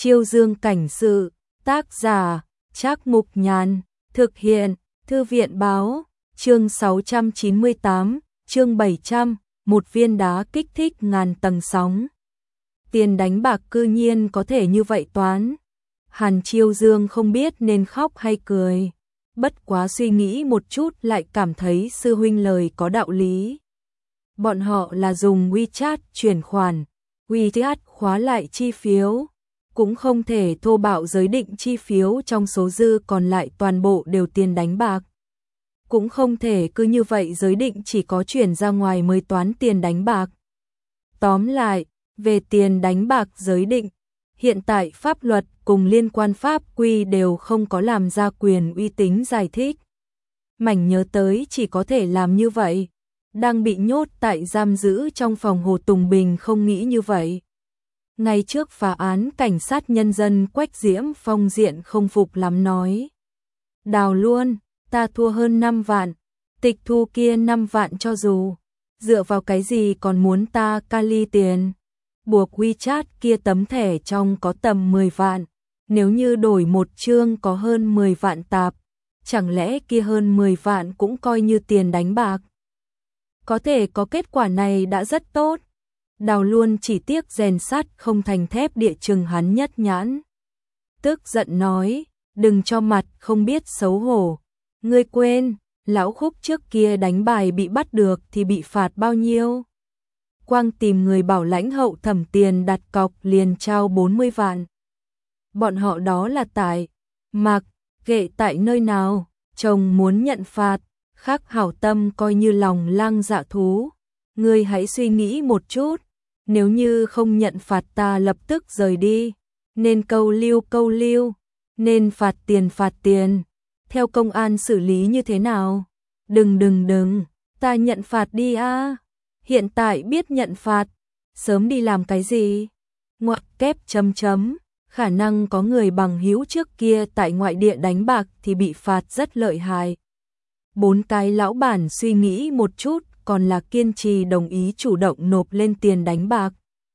Chiêu Dương cảnh sự, tác giả, Trác Mục Nhàn, thực hiện, Thư viện báo, chương 698, chương 700, một viên đá kích thích ngàn tầng sóng. Tiền đánh bạc cư nhiên có thể như vậy toán. Hàn Chiêu Dương không biết nên khóc hay cười. Bất quá suy nghĩ một chút lại cảm thấy sư huynh lời có đạo lý. Bọn họ là dùng WeChat chuyển khoản, WeChat khóa lại chi phiếu, cũng không thể thô bạo giới định chi phiếu trong số dư còn lại toàn bộ đều tiền đánh bạc. Cũng không thể cứ như vậy giới định chỉ có chuyển ra ngoài mới toán tiền đánh bạc. Tóm lại, về tiền đánh bạc giới định, hiện tại pháp luật cùng liên quan pháp quy đều không có làm ra quyền uy tín giải thích. Mảnh nhớ tới chỉ có thể làm như vậy. Đang bị nhốt tại giam giữ trong phòng Hồ Tùng Bình không nghĩ như vậy. Ngay trước phá án cảnh sát nhân dân Quách Diễm Phong diện không phục lắm nói. Đào luôn, ta thua hơn 5 vạn, tịch thu kia 5 vạn cho dù. Dựa vào cái gì còn muốn ta cali tiền. Buộc WeChat kia tấm thẻ trong có tầm 10 vạn. Nếu như đổi một chương có hơn 10 vạn tạp, chẳng lẽ kia hơn 10 vạn cũng coi như tiền đánh bạc. Có thể có kết quả này đã rất tốt. Đào luôn chỉ tiếc rèn sắt không thành thép địa chừng hắn nhất nhãn. Tức giận nói, đừng cho mặt không biết xấu hổ. Ngươi quên, lão Khúc trước kia đánh bài bị bắt được thì bị phạt bao nhiêu. Quang tìm người bảo lãnh hậu thẩm tiền đặt cọc liền trao 40 vạn. Bọn họ đó là tại, mặc, kệ tại nơi nào, chồng muốn nhận phạt. Khắc hảo tâm coi như lòng lang dạ thú. Ngươi hãy suy nghĩ một chút. Nếu như không nhận phạt ta lập tức rời đi. Nên câu lưu. Nên phạt tiền. Theo công an xử lý như thế nào? Đừng. Ta nhận phạt đi a. Hiện tại biết nhận phạt. Sớm đi làm cái gì? Ngoặc kép chấm. Khả năng có người bằng hữu trước kia tại ngoại địa đánh bạc thì bị phạt rất lợi hại. 4 cái lão bản suy nghĩ một chút còn là kiên trì đồng ý chủ động nộp lên tiền đánh bạc.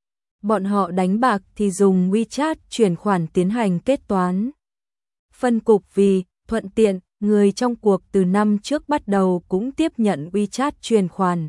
Bọn họ đánh bạc thì dùng WeChat chuyển khoản tiến hành kết toán. Phân cục vì thuận tiện, người trong cuộc từ năm trước bắt đầu cũng tiếp nhận WeChat chuyển khoản.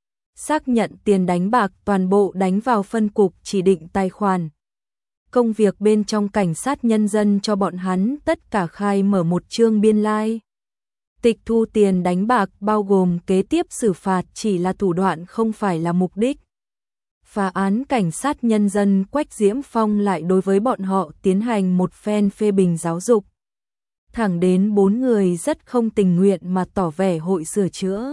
Xác nhận tiền đánh bạc toàn bộ đánh vào phân cục chỉ định tài khoản. Công việc bên trong cảnh sát nhân dân cho bọn hắn tất cả khai mở một chương biên lai. Tịch thu tiền đánh bạc bao gồm kế tiếp xử phạt chỉ là thủ đoạn không phải là mục đích. Phá án cảnh sát nhân dân Quách Diễm Phong lại đối với bọn họ tiến hành một phen phê bình giáo dục. Thẳng đến 4 người rất không tình nguyện mà tỏ vẻ hội sửa chữa.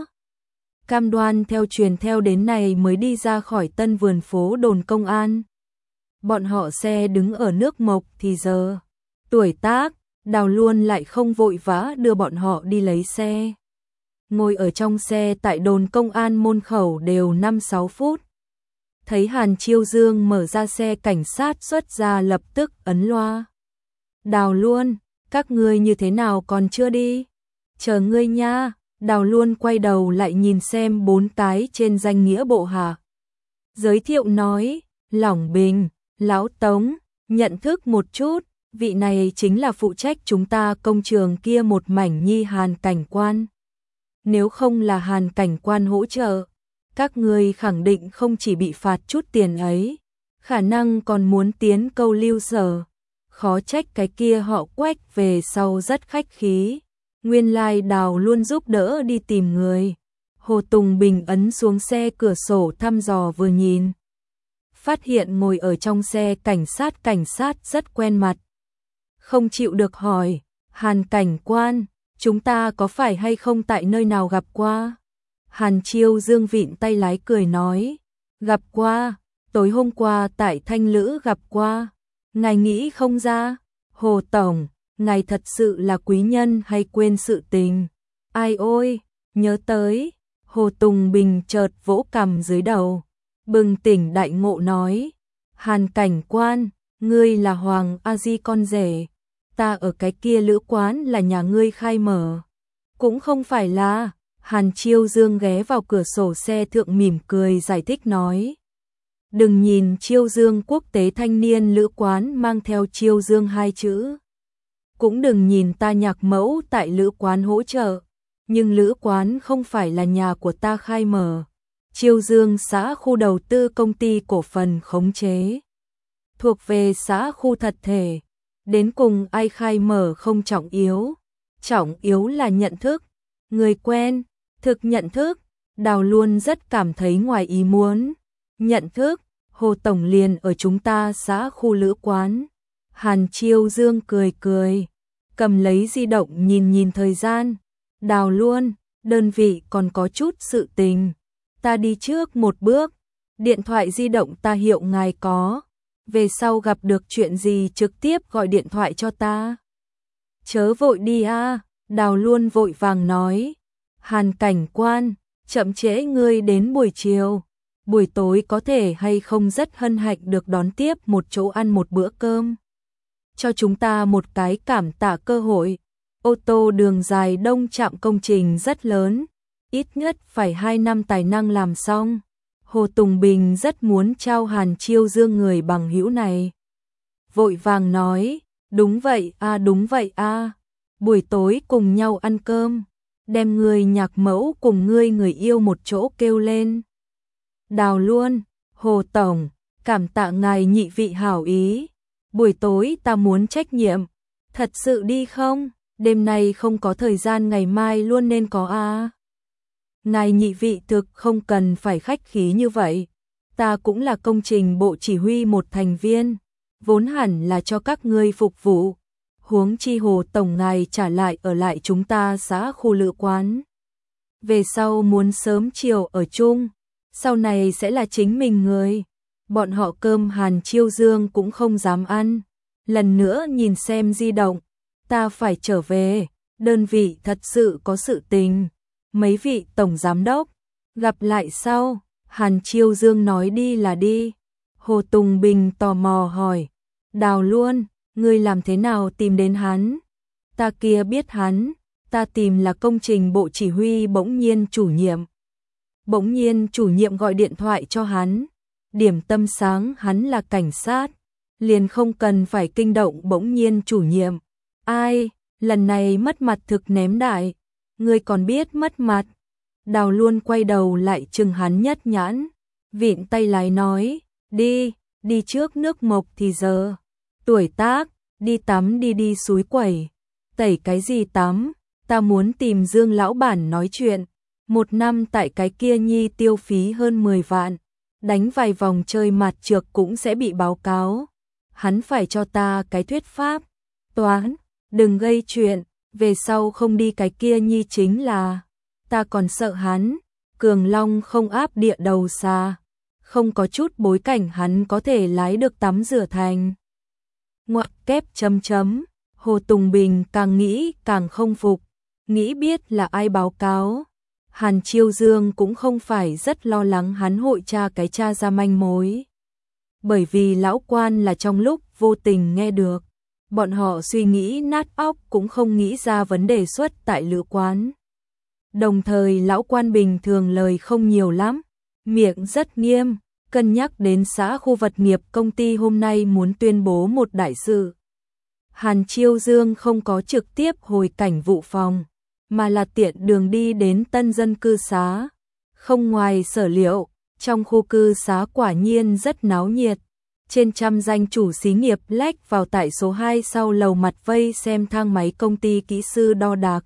Cam đoan theo truyền theo đến này mới đi ra khỏi tân vườn phố đồn công an. Bọn họ xe đứng ở nước Mộc thì giờ. Tuổi tác. Đào luôn lại không vội vã đưa bọn họ đi lấy xe. Ngồi ở trong xe tại đồn công an môn khẩu đều 5-6 phút. Thấy Hàn Chiêu Dương mở ra xe cảnh sát xuất ra lập tức ấn loa. Đào luôn, các ngươi như thế nào còn chưa đi? Chờ ngươi nha. Đào luôn quay đầu lại nhìn xem 4 cái trên danh nghĩa bộ hạ. Giới thiệu nói, Lỏng Bình, Lão Tống, nhận thức một chút. Vị này chính là phụ trách chúng ta công trường kia một mảnh nhi Hàn cảnh quan. Nếu không là Hàn cảnh quan hỗ trợ, các ngươi khẳng định không chỉ bị phạt chút tiền ấy, khả năng còn muốn tiến câu lưu sở. Khó trách cái kia họ Quách về sau rất khách khí. Nguyên lai Đào luôn giúp đỡ đi tìm người. Hồ Tùng Bình ấn xuống xe cửa sổ thăm dò vừa nhìn. Phát hiện ngồi ở trong xe cảnh sát rất quen mặt. Không chịu được hỏi, Hàn cảnh quan, chúng ta có phải hay không tại nơi nào gặp qua? Hàn Chiêu Dương vịn tay lái cười nói, gặp qua, tối hôm qua tại Thanh Lữ gặp qua. Ngài nghĩ không ra, Hồ Tổng, ngài thật sự là quý nhân hay quên sự tình? Ai ôi, nhớ tới, Hồ Tùng Bình chợt vỗ cằm dưới đầu, bừng tỉnh đại ngộ nói, Hàn cảnh quan, ngươi là Hoàng A Di con rể. Ta ở cái kia lữ quán là nhà ngươi khai mở. Cũng không phải là. Hàn Chiêu Dương ghé vào cửa sổ xe thượng mỉm cười giải thích nói. Đừng nhìn Chiêu Dương Quốc tế thanh niên lữ quán mang theo Chiêu Dương hai chữ. Cũng đừng nhìn ta nhạc mẫu tại lữ quán hỗ trợ, nhưng lữ quán không phải là nhà của ta khai mở. Chiêu Dương xã khu đầu tư công ty cổ phần khống chế, thuộc về xã khu thật thể. Đến cùng ai khai mở không trọng yếu là nhận thức. Người quen, thực nhận thức, Đào luôn rất cảm thấy ngoài ý muốn. Nhận thức, Hồ Tổng liền ở chúng ta xã khu lữ quán. Hàn Chiêu Dương cười cười, cầm lấy di động nhìn thời gian. Đào luôn, đơn vị còn có chút sự tình. Ta đi trước một bước, điện thoại di động ta hiệu ngài có. Về sau gặp được chuyện gì trực tiếp gọi điện thoại cho ta. Chớ vội đi a. Đào luôn vội vàng nói. Hàn cảnh quan, chậm trễ ngươi đến buổi chiều. Buổi tối có thể hay không rất hân hạnh được đón tiếp một chỗ ăn một bữa cơm. Cho chúng ta một cái cảm tạ cơ hội. Ô tô đường dài đông trạm công trình rất lớn, ít nhất phải 2 năm tài năng làm xong. Hồ Tùng Bình rất muốn trao Hàn Chiêu Dương người bằng hữu này. Vội vàng nói, đúng vậy a, buổi tối cùng nhau ăn cơm, đem người nhạc mẫu cùng người yêu một chỗ kêu lên. Đào luôn, Hồ Tổng, cảm tạ ngài nhị vị hảo ý, buổi tối ta muốn trách nhiệm, thật sự đi không? Đêm nay không có thời gian, ngày mai luôn nên có a. Ngài nhị vị thực không cần phải khách khí như vậy. Ta cũng là công trình bộ chỉ huy một thành viên, vốn hẳn là cho các ngươi phục vụ. Huống chi Hồ Tổng ngài trả lại ở lại chúng ta xã khu lữ quán. Về sau muốn sớm chiều ở chung, sau này sẽ là chính mình người. Bọn họ cơm Hàn Chiêu Dương cũng không dám ăn. Lần nữa nhìn xem di động. Ta phải trở về, đơn vị thật sự có sự tình. Mấy vị tổng giám đốc, gặp lại sau. Hàn Chiêu Dương nói đi là đi. Hồ Tùng Bình tò mò hỏi, Đào luôn, ngươi làm thế nào tìm đến hắn? Ta kia biết hắn, ta tìm là công trình bộ chỉ huy. Bỗng nhiên chủ nhiệm gọi điện thoại cho hắn. Điểm tâm sáng hắn là cảnh sát, liền không cần phải kinh động bỗng nhiên chủ nhiệm. Ai, lần này mất mặt thực ném đại, ngươi còn biết mất mặt. Đào luôn quay đầu lại chừng hắn nhất nhãn, vịn tay lái nói, đi trước nước Mộc thì giờ. Tuổi tác, đi tắm đi suối quẩy. Tẩy cái gì tắm, ta muốn tìm Dương lão bản nói chuyện. 1 năm tại cái kia nhi tiêu phí hơn 10 vạn, đánh vài vòng chơi mặt trược cũng sẽ bị báo cáo. Hắn phải cho ta cái thuyết pháp. Toán, đừng gây chuyện, về sau không đi cái kia nhi chính là. Ta còn sợ hắn, Cường Long không áp địa đầu xa, không có chút bối cảnh hắn có thể lái được tắm rửa thành. Ngoặc kép chấm chấm, Hồ Tùng Bình càng nghĩ càng không phục, nghĩ biết là ai báo cáo. Hàn Chiêu Dương cũng không phải rất lo lắng hắn hội tra ra manh mối. Bởi vì lão quan là trong lúc vô tình nghe được, bọn họ suy nghĩ nát óc cũng không nghĩ ra vấn đề xuất tại lữ quán. Đồng thời lão quan bình thường lời không nhiều lắm, miệng rất nghiêm, cân nhắc đến xã khu vật nghiệp công ty hôm nay muốn tuyên bố một đại sự. Hàn Chiêu Dương không có trực tiếp hồi cảnh vụ phòng, mà là tiện đường đi đến tân dân cư xá. Không ngoài sở liệu, trong khu cư xá quả nhiên rất náo nhiệt. Trên trăm danh chủ xí nghiệp lách vào tại số 2 sau lầu mặt vây xem thang máy công ty kỹ sư đo đạc.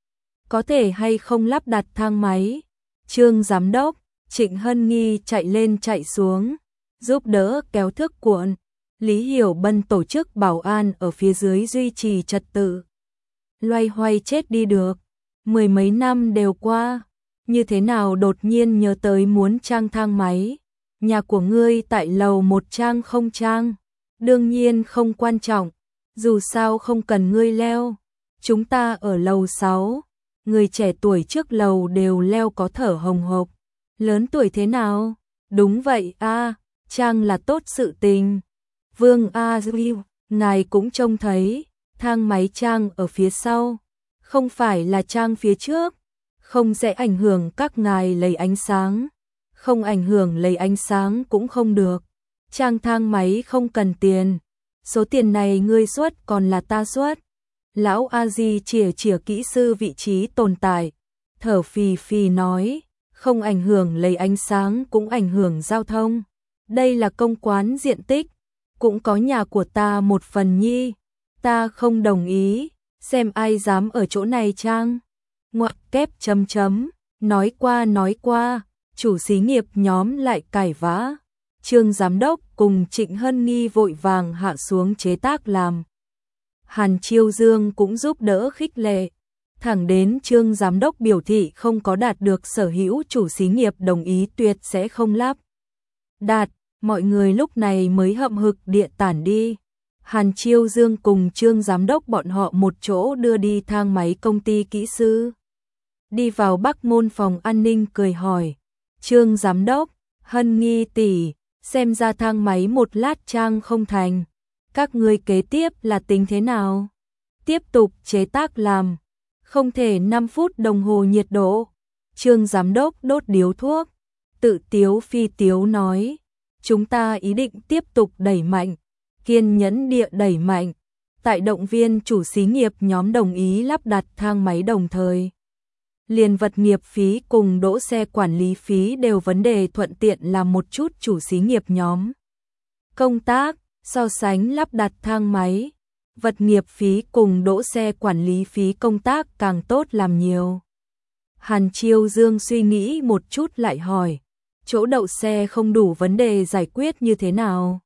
Có thể hay không lắp đặt thang máy? Trương giám đốc, Trịnh Hân Nghi chạy lên chạy xuống, giúp đỡ kéo thước cuộn. Lý Hiểu Bân tổ chức bảo an ở phía dưới duy trì trật tự. Loay hoay chết đi được. 10 mấy năm đều qua, như thế nào đột nhiên nhớ tới muốn trang thang máy? Nhà của ngươi tại lầu 1 trang không trang? Đương nhiên không quan trọng, dù sao không cần ngươi leo. Chúng ta ở lầu 6, người trẻ tuổi trước lầu đều leo có thở hồng hộc. Lớn tuổi thế nào? Đúng vậy a, trang là tốt sự tình. Vương A Diêu, ngài cũng trông thấy, thang máy trang ở phía sau, không phải là trang phía trước, không sẽ ảnh hưởng các ngài lấy ánh sáng. không ảnh hưởng lấy ánh sáng cũng không được. Trang thang máy không cần tiền, số tiền này ngươi xuất còn là ta xuất. Lão A Di chìa chìa kỹ sư vị trí tồn tại, thở phì phì nói, không ảnh hưởng lấy ánh sáng cũng ảnh hưởng giao thông. Đây là công quán diện tích, cũng có nhà của ta một phần nhi, ta không đồng ý, xem ai dám ở chỗ này trang. Ngoặc kép chấm chấm, nói qua, chủ xí nghiệp nhóm lại cãi vã. Trương giám đốc cùng Trịnh Hân Nghi vội vàng hạ xuống chế tác làm. Hàn Chiêu Dương cũng giúp đỡ khích lệ. Thẳng đến Trương giám đốc biểu thị không có đạt được sở hữu chủ xí nghiệp đồng ý tuyệt sẽ không lắp đạt, mọi người lúc này mới hậm hực địa tản đi. Hàn Chiêu Dương cùng Trương giám đốc bọn họ một chỗ đưa đi thang máy công ty kỹ sư. Đi vào Bắc Môn phòng an ninh cười hỏi, Trương giám đốc, Hân Nghi tỷ, xem ra thang máy một lát trang không thành, các ngươi kế tiếp là tính thế nào? Tiếp tục chế tác làm, không thể 5 phút đồng hồ nhiệt độ. Trương giám đốc đốt điếu thuốc, tự tiếu phi tiếu nói, chúng ta ý định tiếp tục đẩy mạnh, kiên nhẫn địa đẩy mạnh. Tại động viên chủ xí nghiệp nhóm đồng ý lắp đặt thang máy đồng thời. Liền vật nghiệp phí cùng đỗ xe quản lý phí đều vấn đề thuận tiện làm một chút chủ xí nghiệp nhóm. Công tác, so sánh lắp đặt thang máy, vật nghiệp phí cùng đỗ xe quản lý phí công tác càng tốt làm nhiều. Hàn Chiêu Dương suy nghĩ một chút lại hỏi, chỗ đậu xe không đủ vấn đề giải quyết như thế nào?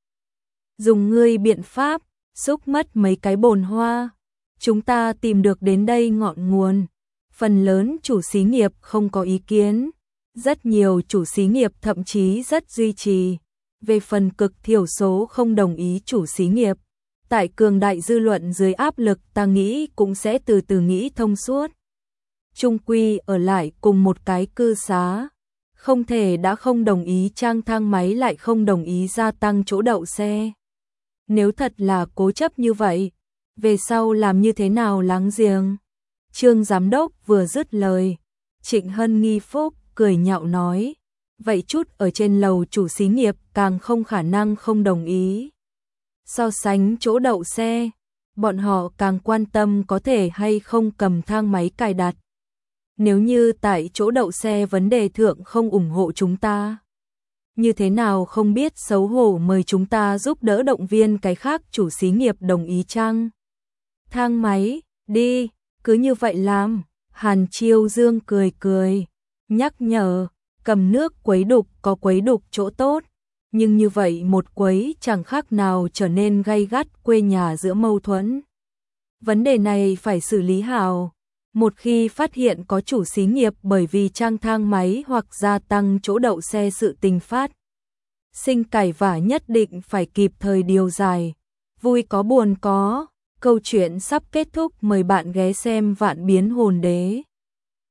Dùng ngươi biện pháp, xúc mất mấy cái bồn hoa. Chúng ta tìm được đến đây ngọn nguồn. Phần lớn chủ xí nghiệp không có ý kiến. Rất nhiều chủ xí nghiệp thậm chí rất duy trì. Về phần cực thiểu số không đồng ý chủ xí nghiệp. Tại cường đại dư luận dưới áp lực ta nghĩ cũng sẽ từ từ nghĩ thông suốt. Trung quy ở lại cùng một cái cư xá. Không thể đã không đồng ý trang thang máy lại không đồng ý gia tăng chỗ đậu xe. Nếu thật là cố chấp như vậy, về sau làm như thế nào láng giềng? Trương giám đốc vừa dứt lời, Trịnh Hân Nghi phúc cười nhạo nói, vậy chút ở trên lầu chủ xí nghiệp càng không khả năng không đồng ý. So sánh chỗ đậu xe, bọn họ càng quan tâm có thể hay không cầm thang máy cài đặt. Nếu như tại chỗ đậu xe vấn đề thượng không ủng hộ chúng ta, như thế nào không biết xấu hổ mời chúng ta giúp đỡ động viên cái khác chủ xí nghiệp đồng ý chăng? Thang máy, đi, cứ như vậy làm. Hàn Chiêu Dương cười cười, nhắc nhở, cầm nước quấy đục có quấy đục chỗ tốt, nhưng như vậy một quấy chẳng khác nào trở nên gay gắt quê nhà giữa mâu thuẫn. Vấn đề này phải xử lý hào. Một khi phát hiện có chủ xí nghiệp bởi vì trang thang máy hoặc gia tăng chỗ đậu xe sự tình phát sinh cãi vã nhất định phải kịp thời điều giải. Vui có buồn có, câu chuyện sắp kết thúc, mời bạn ghé xem Vạn Biến Hồn Đế.